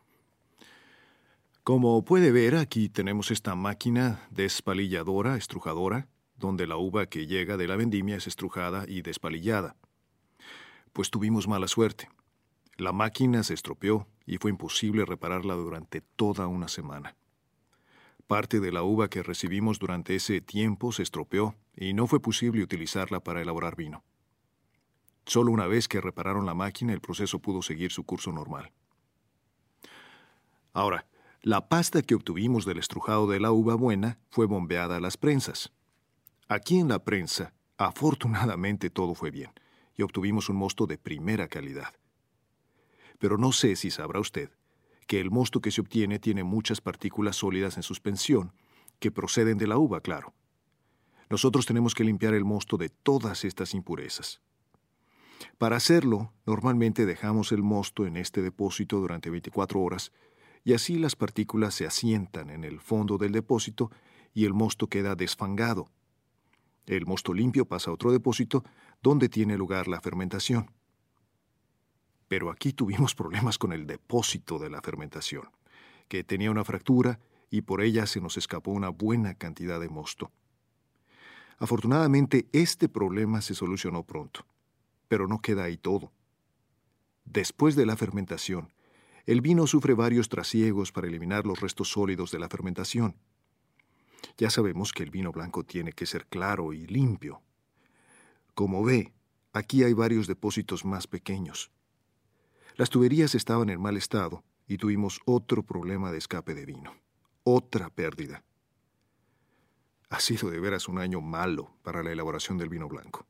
Como puede ver, aquí tenemos esta máquina despalilladora, estrujadora, donde la uva que llega de la vendimia es estrujada y despalillada. Pues tuvimos mala suerte. La máquina se estropeó y fue imposible repararla durante toda una semana. Parte de la uva que recibimos durante ese tiempo se estropeó y no fue posible utilizarla para elaborar vino. Solo una vez que repararon la máquina, el proceso pudo seguir su curso normal. Ahora, La pasta que obtuvimos del estrujado de la uva buena fue bombeada a las prensas. Aquí en la prensa, afortunadamente todo fue bien y obtuvimos un mosto de primera calidad. Pero no sé si sabrá usted que el mosto que se obtiene tiene muchas partículas sólidas en suspensión, que proceden de la uva, claro. Nosotros tenemos que limpiar el mosto de todas estas impurezas. Para hacerlo, normalmente dejamos el mosto en este depósito durante 24 horas y así las partículas se asientan en el fondo del depósito y el mosto queda desfangado. El mosto limpio pasa a otro depósito donde tiene lugar la fermentación. Pero aquí tuvimos problemas con el depósito de la fermentación, que tenía una fractura y por ella se nos escapó una buena cantidad de mosto. Afortunadamente, este problema se solucionó pronto, pero no queda ahí todo. Después de la fermentación, el vino sufre varios trasiegos para eliminar los restos sólidos de la fermentación. Ya sabemos que el vino blanco tiene que ser claro y limpio. Como ve, aquí hay varios depósitos más pequeños. Las tuberías estaban en mal estado y tuvimos otro problema de escape de vino. Otra pérdida. Ha sido de veras un año malo para la elaboración del vino blanco.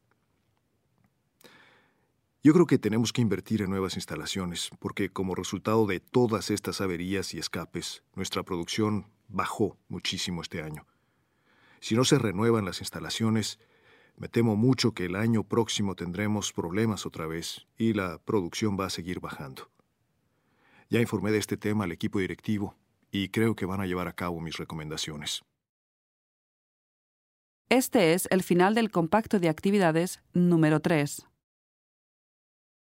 Yo creo que tenemos que invertir en nuevas instalaciones, porque como resultado de todas estas averías y escapes, nuestra producción bajó muchísimo este año. Si no se renuevan las instalaciones, me temo mucho que el año próximo tendremos problemas otra vez y la producción va a seguir bajando. Ya informé de este tema al equipo directivo y creo que van a llevar a cabo mis recomendaciones. Este es el final del compacto de actividades número 3.